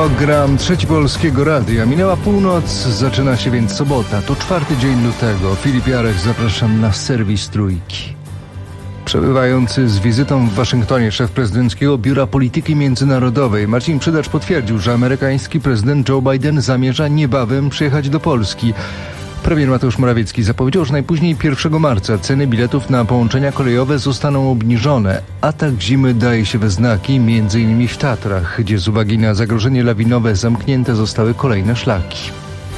Program Trzeci Polskiego Radia. Minęła północ, zaczyna się więc sobota. To 4 dzień lutego. Filip Jarek, zapraszam na serwis Trójki. Przebywający z wizytą w Waszyngtonie szef prezydenckiego Biura Polityki Międzynarodowej Marcin Przydacz potwierdził, że amerykański prezydent Joe Biden zamierza niebawem przyjechać do Polski. Premier Mateusz Morawiecki zapowiedział, że najpóźniej 1 marca ceny biletów na połączenia kolejowe zostaną obniżone. Atak zimy daje się we znaki, m.in. w Tatrach, gdzie z uwagi na zagrożenie lawinowe zamknięte zostały kolejne szlaki.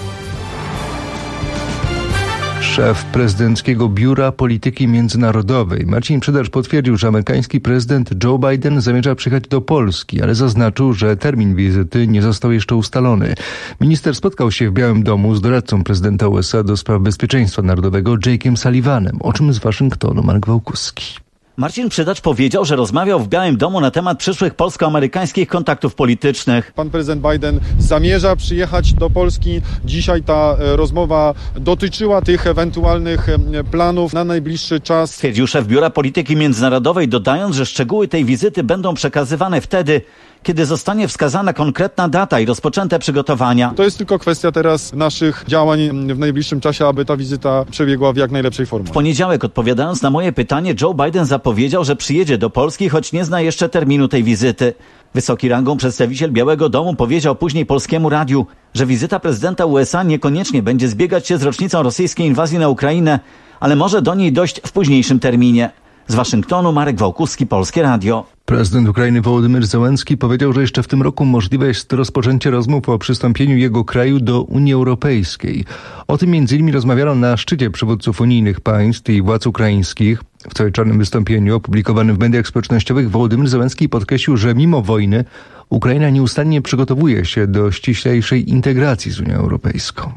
Szef prezydenckiego Biura Polityki Międzynarodowej Marcin Przydacz potwierdził, że amerykański prezydent Joe Biden zamierza przyjechać do Polski, ale zaznaczył, że termin wizyty nie został jeszcze ustalony. Minister spotkał się w Białym Domu z doradcą prezydenta USA do spraw bezpieczeństwa narodowego Jake'em Sullivanem, o czym z Waszyngtonu Marek Wałkuski. Marcin Przydacz powiedział, że rozmawiał w Białym Domu na temat przyszłych polsko-amerykańskich kontaktów politycznych. Pan prezydent Biden zamierza przyjechać do Polski. Dzisiaj ta rozmowa dotyczyła tych ewentualnych planów na najbliższy czas. Stwierdził szef Biura Polityki Międzynarodowej, dodając, że szczegóły tej wizyty będą przekazywane wtedy, kiedy zostanie wskazana konkretna data i rozpoczęte przygotowania. To jest tylko kwestia teraz naszych działań w najbliższym czasie, aby ta wizyta przebiegła w jak najlepszej formie. W poniedziałek, odpowiadając na moje pytanie, Joe Biden zapowiedział, że przyjedzie do Polski, choć nie zna jeszcze terminu tej wizyty. Wysoki rangą przedstawiciel Białego Domu powiedział później Polskiemu Radiu, że wizyta prezydenta USA niekoniecznie będzie zbiegać się z rocznicą rosyjskiej inwazji na Ukrainę, ale może do niej dojść w późniejszym terminie. Z Waszyngtonu Marek Wałkuski, Polskie Radio. Prezydent Ukrainy Wołodymyr Zełenski powiedział, że jeszcze w tym roku możliwe jest rozpoczęcie rozmów o przystąpieniu jego kraju do Unii Europejskiej. O tym m.in. rozmawiano na szczycie przywódców unijnych państw i władz ukraińskich. W cowieczornym wystąpieniu opublikowanym w mediach społecznościowych Wołodymyr Zełenski podkreślił, że mimo wojny Ukraina nieustannie przygotowuje się do ściślejszej integracji z Unią Europejską.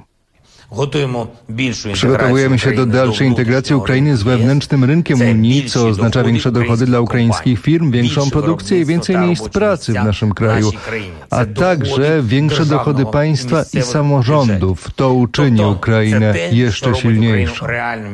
Przygotowujemy się do dalszej integracji Ukrainy z wewnętrznym rynkiem Unii, co oznacza większe dochody dla ukraińskich firm, większą produkcję i więcej miejsc pracy w naszym kraju, a także większe dochody państwa i samorządów. To uczyni Ukrainę jeszcze silniejszą.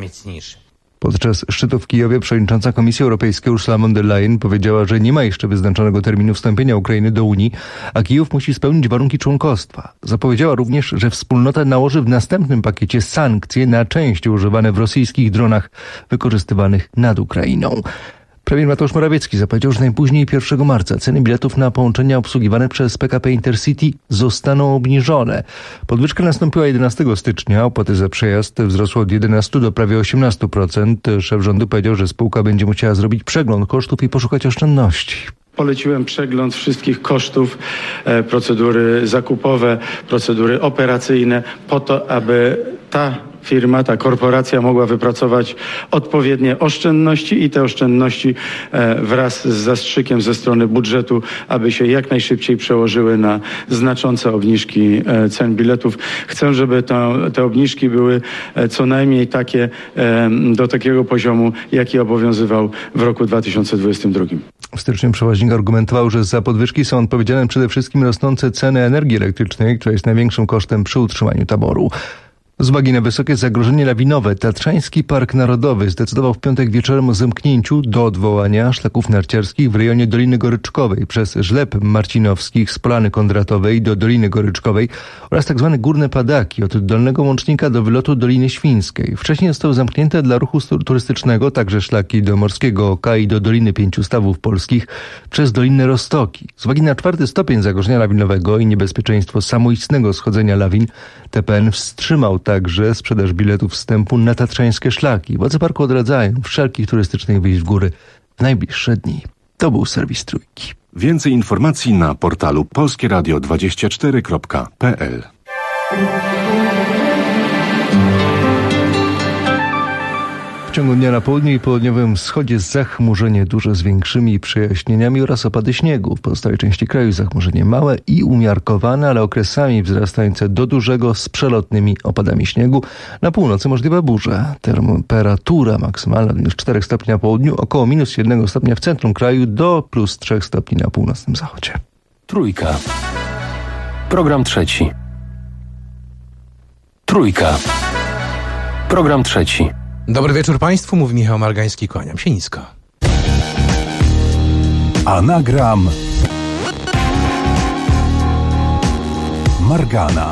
Podczas szczytu w Kijowie przewodnicząca Komisji Europejskiej Ursula von der Leyen powiedziała, że nie ma jeszcze wyznaczonego terminu wstąpienia Ukrainy do Unii, a Kijów musi spełnić warunki członkostwa. Zapowiedziała również, że wspólnota nałoży w następnym pakiecie sankcje na części używane w rosyjskich dronach wykorzystywanych nad Ukrainą. Premier Mateusz Morawiecki zapowiedział, że najpóźniej 1 marca ceny biletów na połączenia obsługiwane przez PKP Intercity zostaną obniżone. Podwyżka nastąpiła 11 stycznia, opłaty za przejazd wzrosły od 11 do prawie 18%. Szef rządu powiedział, że spółka będzie musiała zrobić przegląd kosztów i poszukać oszczędności. Poleciłem przegląd wszystkich kosztów, procedury zakupowe, procedury operacyjne po to, aby ta firma, ta korporacja mogła wypracować odpowiednie oszczędności i te oszczędności wraz z zastrzykiem ze strony budżetu, aby się jak najszybciej przełożyły na znaczące obniżki cen biletów. Chcę, żeby te obniżki były co najmniej takie, do takiego poziomu, jaki obowiązywał w roku 2022. W styczniu przewoźnik argumentował, że za podwyżki są odpowiedzialne przede wszystkim rosnące ceny energii elektrycznej, która jest największym kosztem przy utrzymaniu taboru. Z uwagi na wysokie zagrożenie lawinowe, Tatrzański Park Narodowy zdecydował w piątek wieczorem o zamknięciu do odwołania szlaków narciarskich w rejonie Doliny Goryczkowej przez Żleb Marcinowskich z Polany Kondratowej do Doliny Goryczkowej oraz tzw. Górne Padaki od Dolnego Łącznika do wylotu Doliny Świńskiej. Wcześniej zostały zamknięte dla ruchu turystycznego także szlaki do Morskiego Oka i do Doliny Pięciu Stawów Polskich przez Dolinę Roztoki. Z uwagi na 4. stopień zagrożenia lawinowego i niebezpieczeństwo samoistnego schodzenia lawin, TPN wstrzymał także sprzedaż biletów wstępu na tatrzańskie szlaki. Władze parku odradzają wszelkich turystycznych wyjść w góry w najbliższe dni. To był serwis Trójki. Więcej informacji na portalu polskieradio24.pl. W ciągu dnia na południu i południowym wschodzie zachmurzenie duże z większymi przejaśnieniami oraz opady śniegu. W pozostałej części kraju zachmurzenie małe i umiarkowane, ale okresami wzrastające do dużego z przelotnymi opadami śniegu. Na północy możliwe burze. Temperatura maksymalna do -4 stopni na południu, około -1 stopnia w centrum kraju do +3 stopni na północnym zachodzie. Trójka. Program trzeci. Trójka. Program trzeci. Dobry wieczór Państwu, mówi Michał Margański, kłaniam się nisko. Anagram Margana.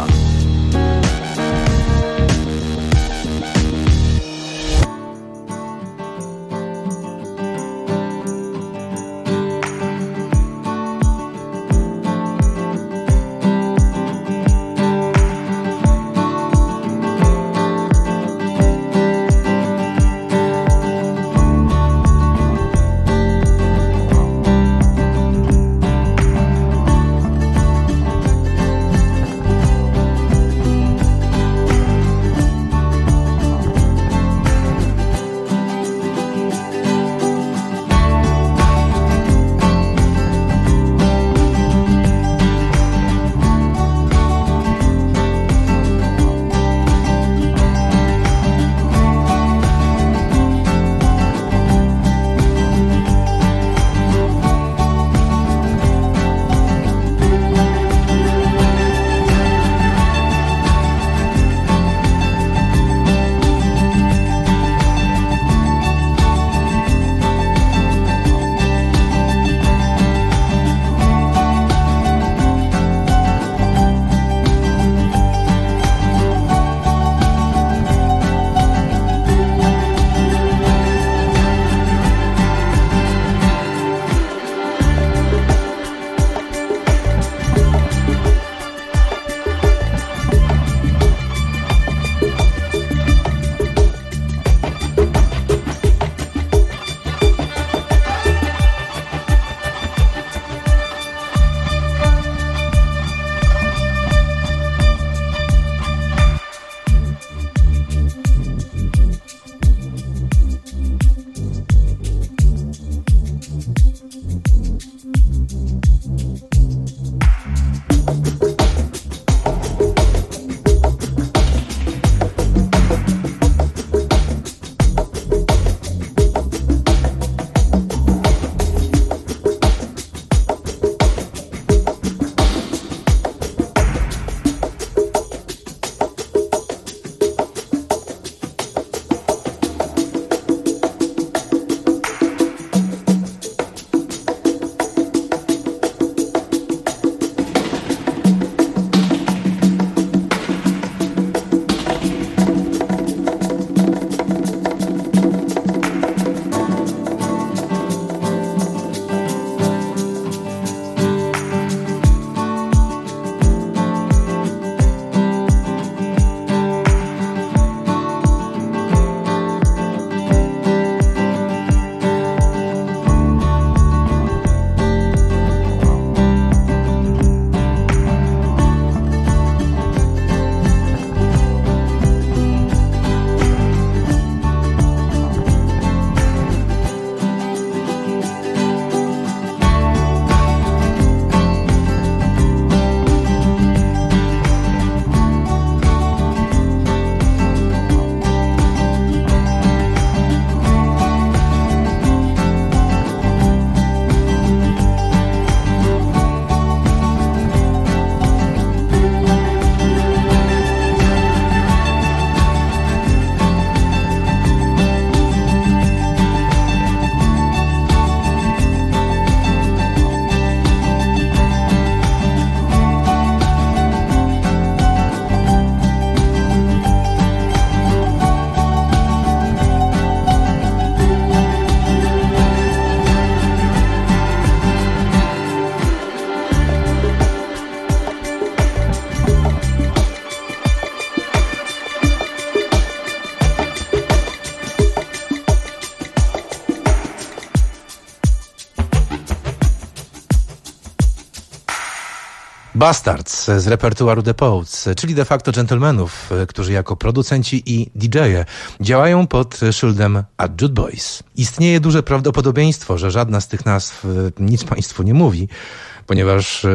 Bastards z repertuaru The Poets, czyli de facto dżentelmenów, którzy jako producenci i DJ-e działają pod szyldem Adjut Boys. Istnieje duże prawdopodobieństwo, że żadna z tych nazw nic Państwu nie mówi, ponieważ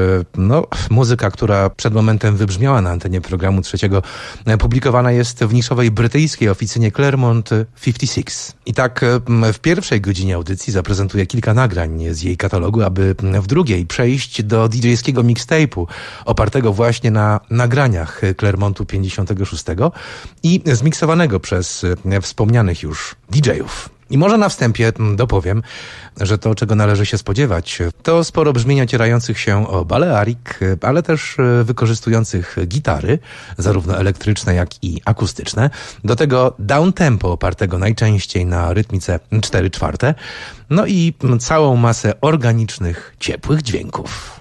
muzyka, która przed momentem wybrzmiała na antenie programu trzeciego, publikowana jest w niszowej brytyjskiej oficynie Claremont 56. I tak w pierwszej godzinie audycji zaprezentuję kilka nagrań z jej katalogu, aby w drugiej przejść do DJ-skiego mixtape'u, opartego właśnie na nagraniach Claremontu 56 i zmiksowanego przez wspomnianych już DJ-ów. I może na wstępie dopowiem, że to, czego należy się spodziewać, to sporo brzmień ocierających się o balearik, ale też wykorzystujących gitary, zarówno elektryczne, jak i akustyczne. Do tego downtempo opartego najczęściej na rytmice 4/4. No i całą masę organicznych, ciepłych dźwięków.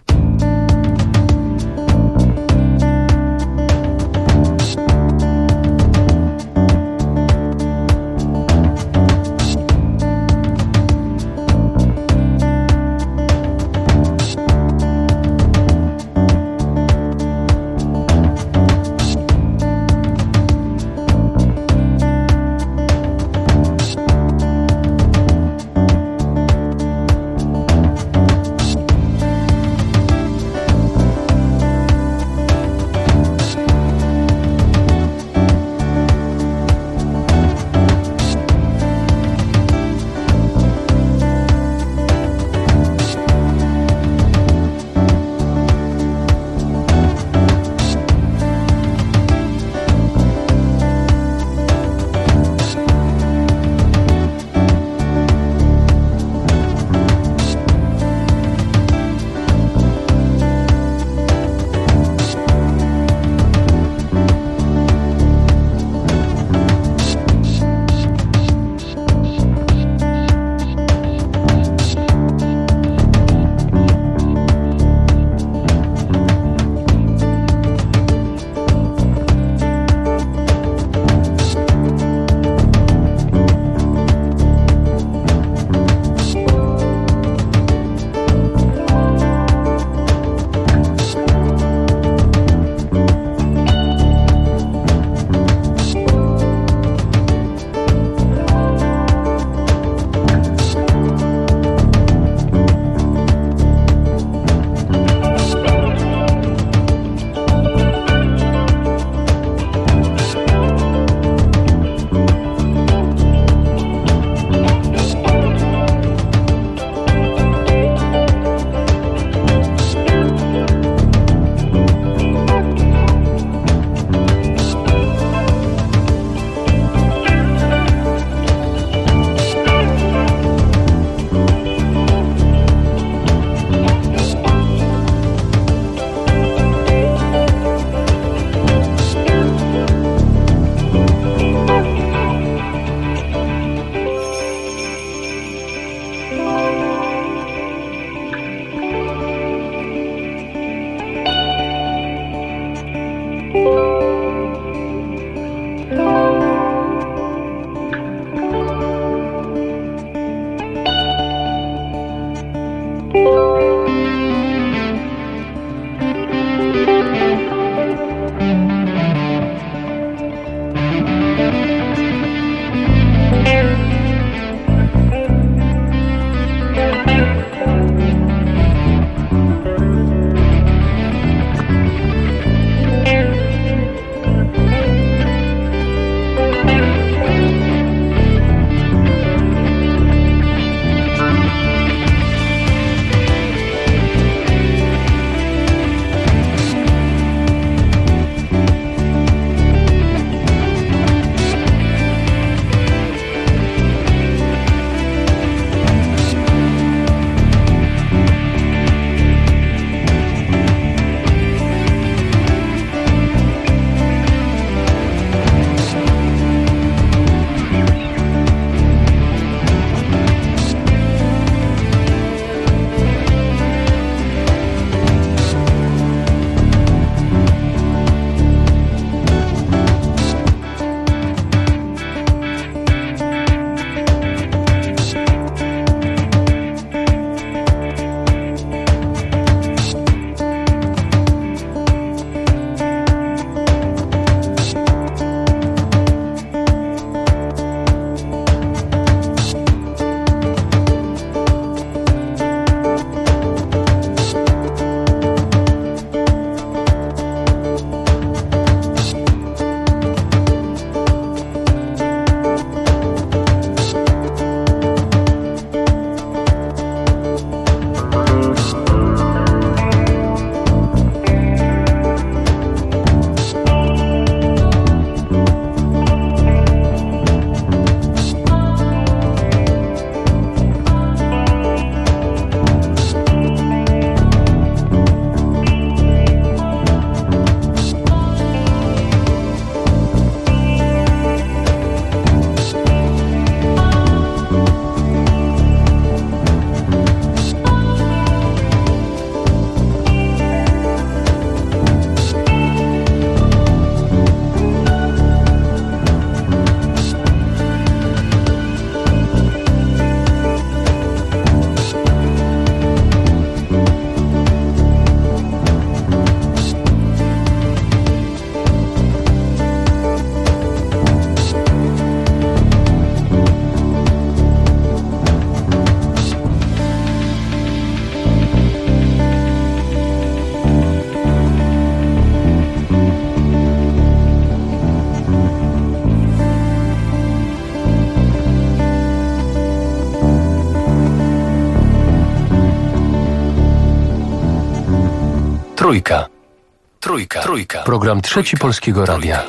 Trójka. Program Trzeci Polskiego Radia.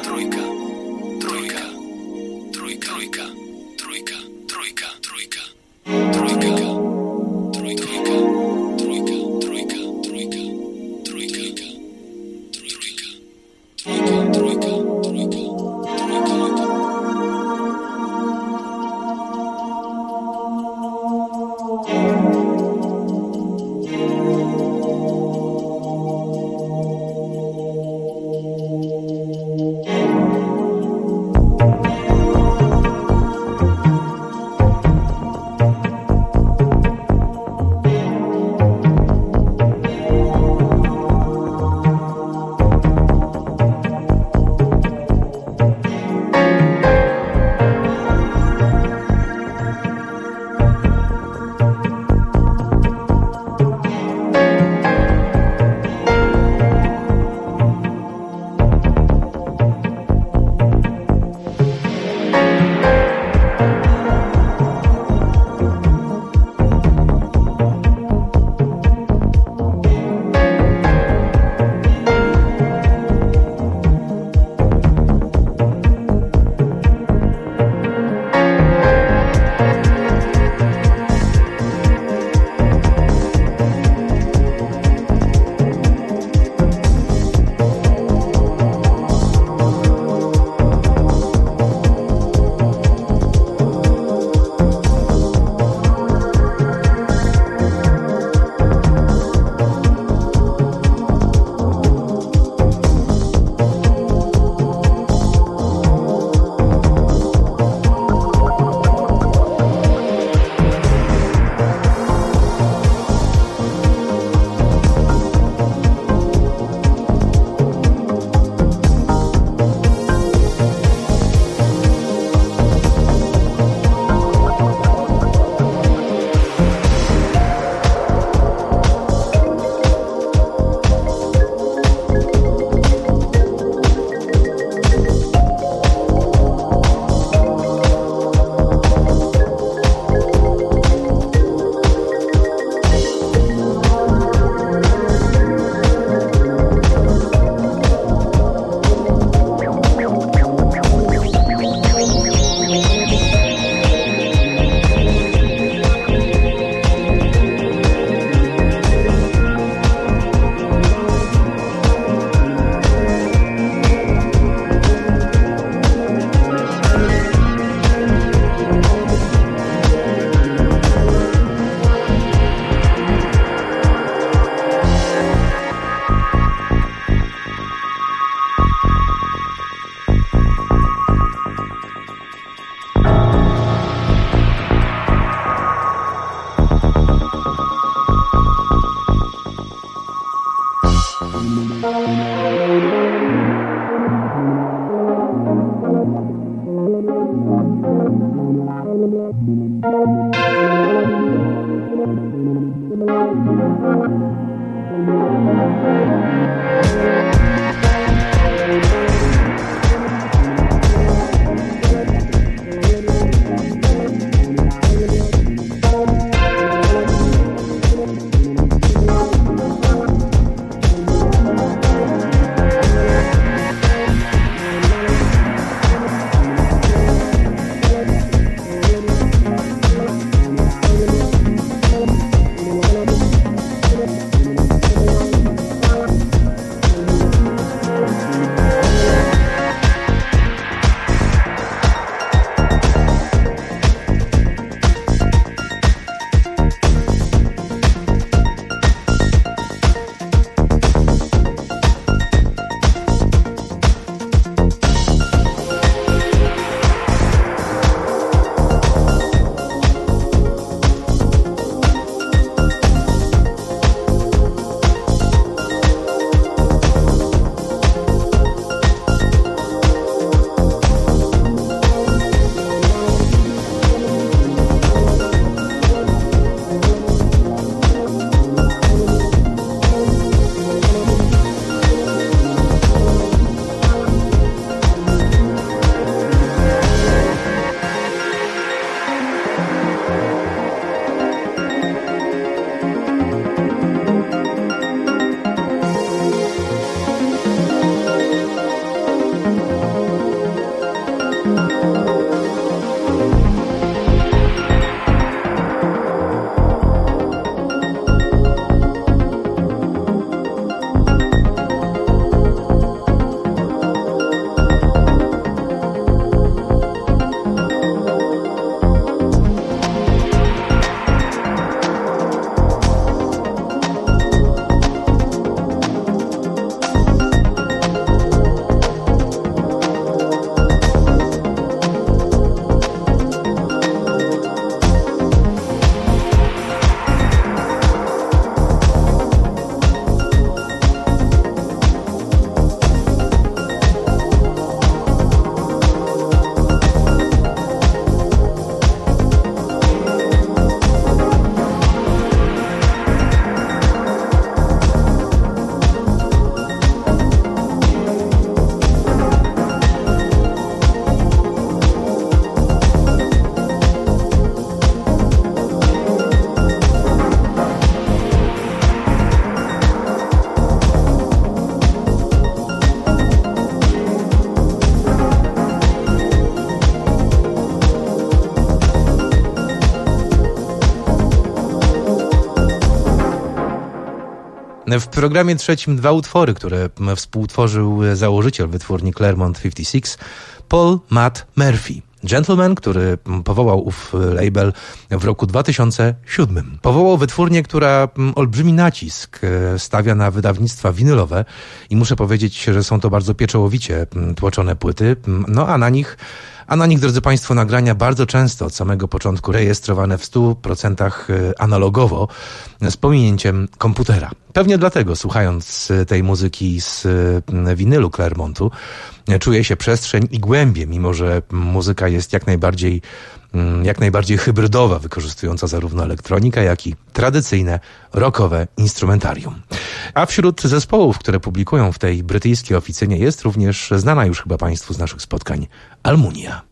W programie trzecim 2 utwory, które współtworzył założyciel wytwórni Claremont 56, Paul Matt Murphy. Gentleman, który powołał ów label w roku 2007. Powołał wytwórnię, która olbrzymi nacisk stawia na wydawnictwa winylowe i muszę powiedzieć, że są to bardzo pieczołowicie tłoczone płyty, no a na nich, drodzy Państwo, nagrania bardzo często od samego początku rejestrowane w 100% analogowo z pominięciem komputera. Pewnie dlatego, słuchając tej muzyki z winylu Claremontu, czuje się przestrzeń i głębie, mimo że muzyka jest jak najbardziej hybrydowa, wykorzystująca zarówno elektronikę, jak i tradycyjne rockowe instrumentarium. A wśród zespołów, które publikują w tej brytyjskiej oficynie, jest również znana już chyba Państwu z naszych spotkań Almunia.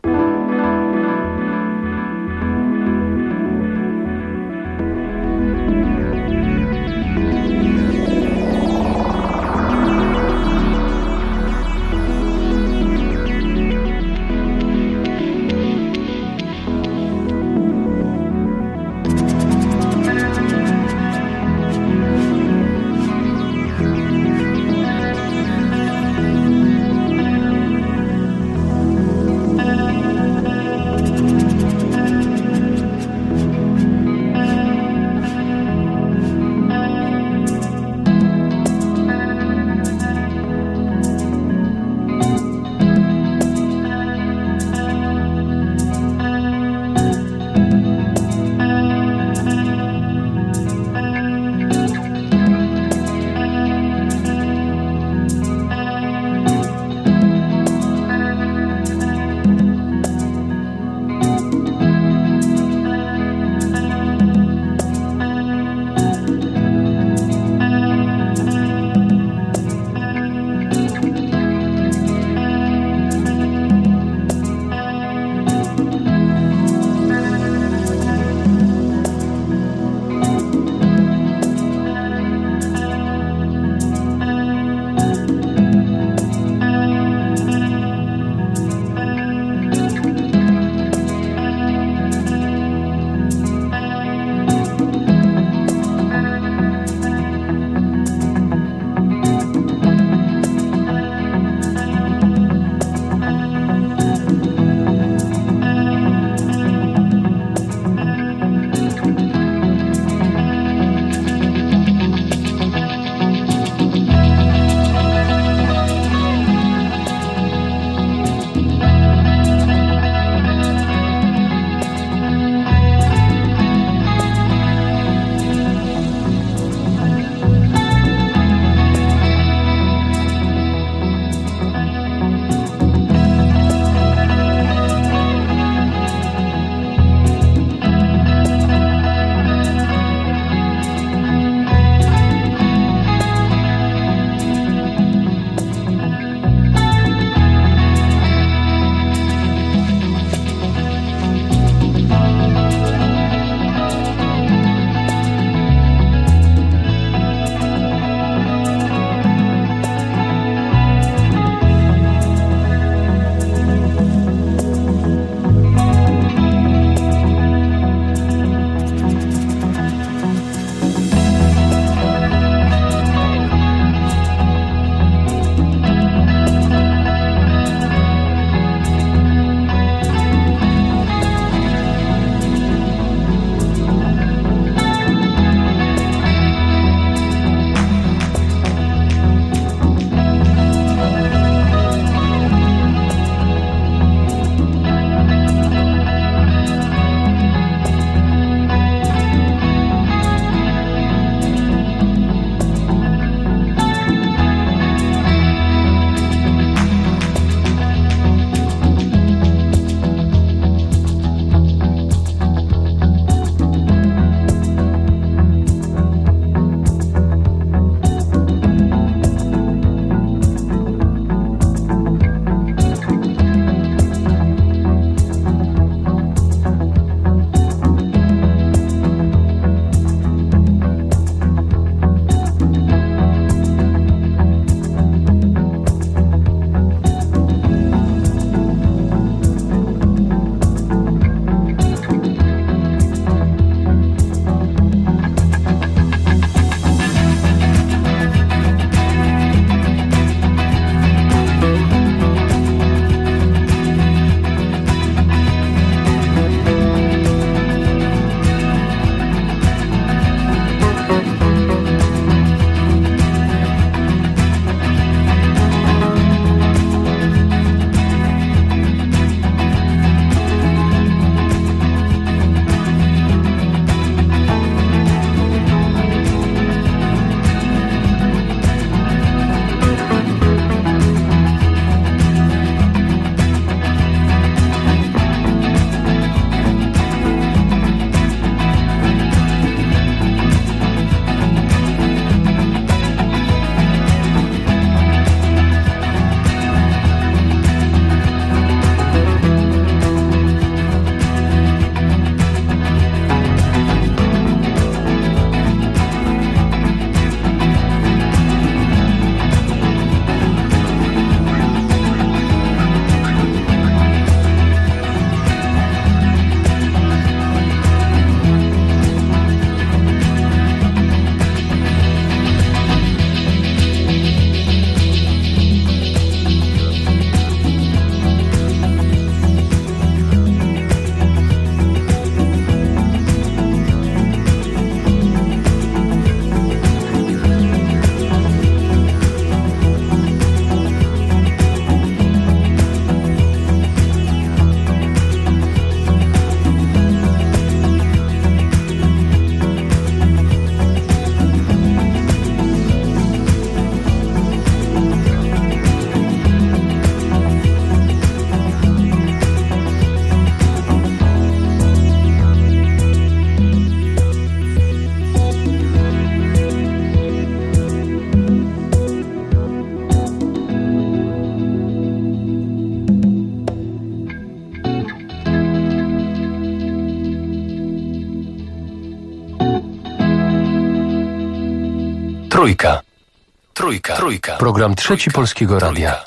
Trójka. Program Trzeci Polskiego Radia.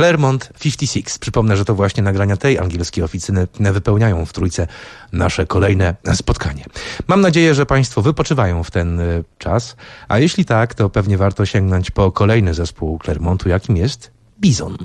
Claremont 56. Przypomnę, że to właśnie nagrania tej angielskiej oficyny wypełniają w Trójce nasze kolejne spotkanie. Mam nadzieję, że Państwo wypoczywają w ten czas, a jeśli tak, to pewnie warto sięgnąć po kolejny zespół Claremontu, jakim jest Bison.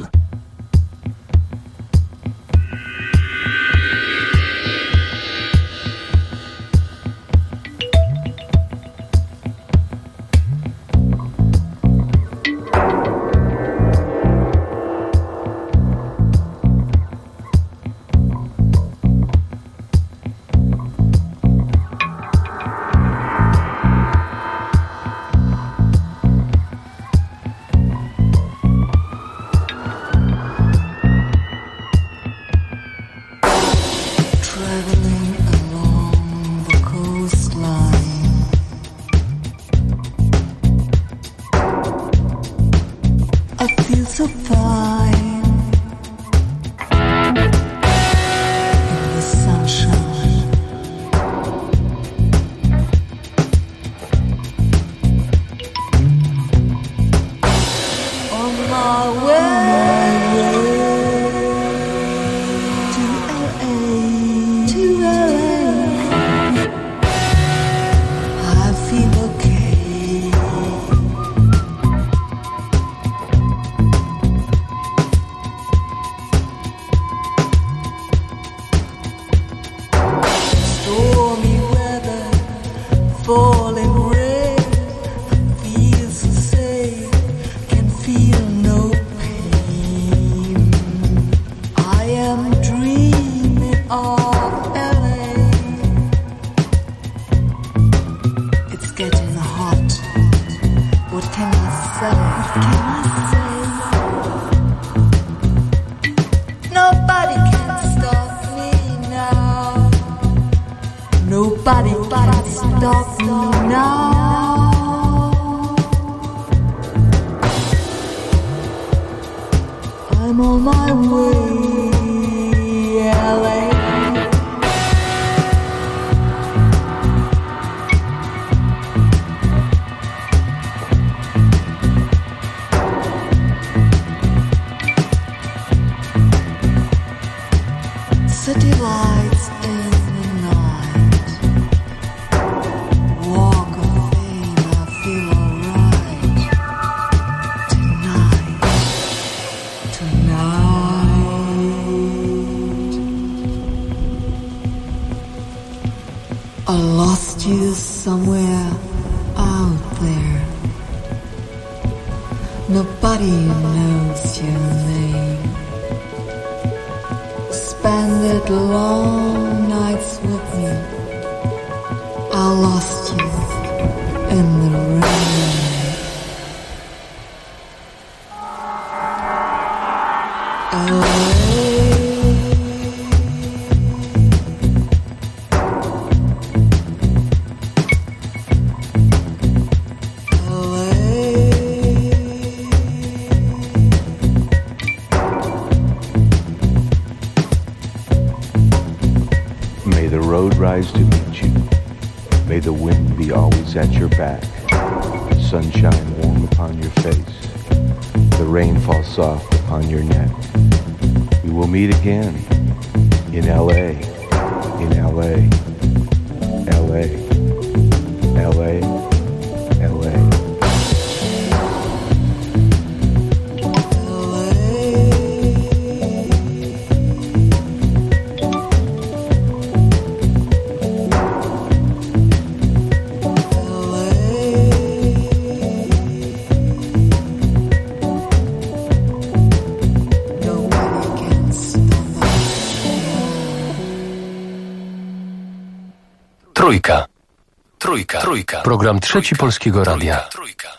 At your back, sunshine warm upon your face, the rain falls soft upon your neck. We will meet again in LA, in LA, LA, LA, LA. Trójka. Program Trzeci Polskiego Radia. Trójka.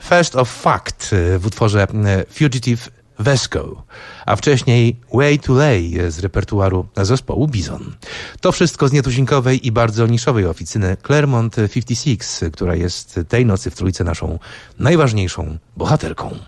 First of Fact w utworze Fugitive Vesco, a wcześniej Way to Lay z repertuaru zespołu Bizon. To wszystko z nietuzinkowej i bardzo niszowej oficyny Claremont 56, która jest tej nocy w Trójce naszą najważniejszą bohaterką.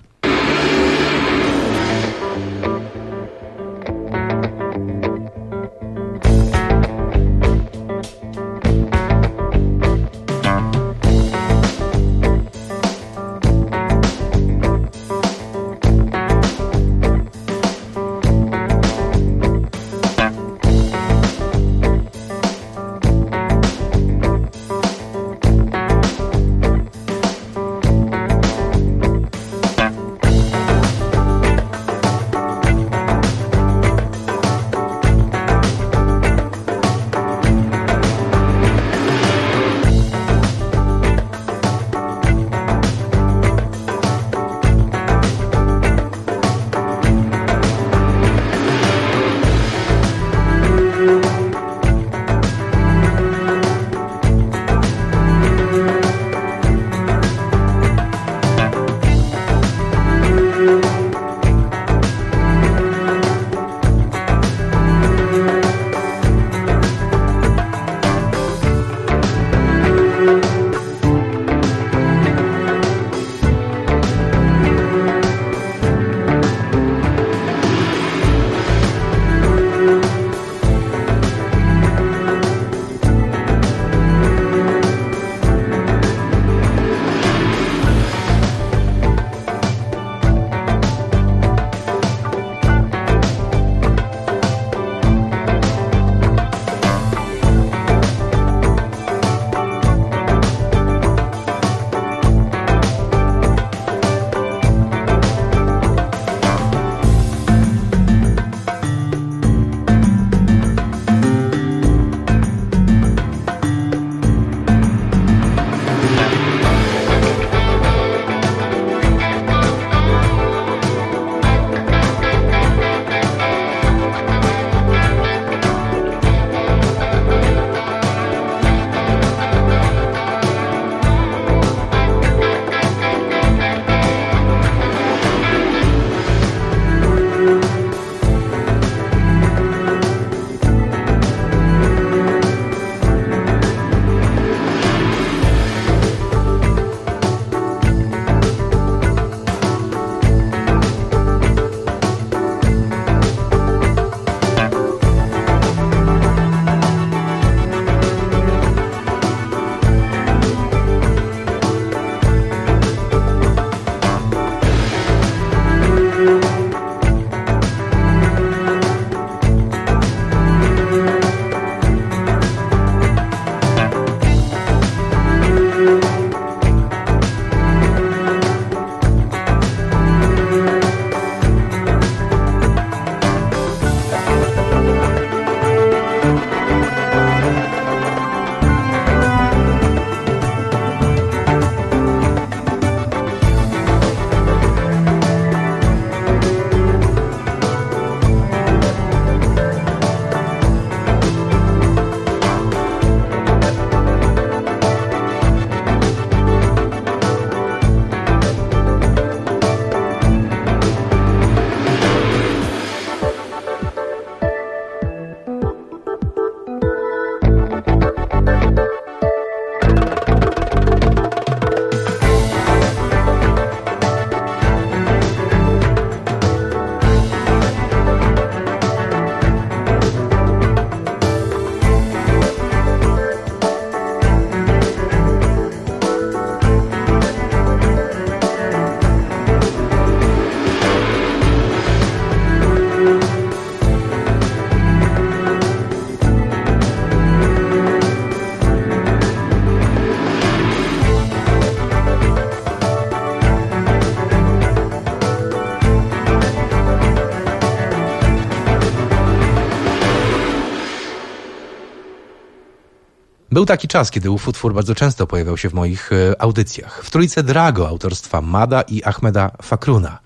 Był taki czas, kiedy ów utwór bardzo często pojawiał się w moich audycjach. W Trójce Drago autorstwa Mada i Ahmeda Fakruna.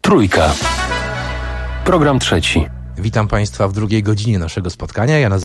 Trójka. Program trzeci. Witam Państwa w drugiej godzinie naszego spotkania. Ja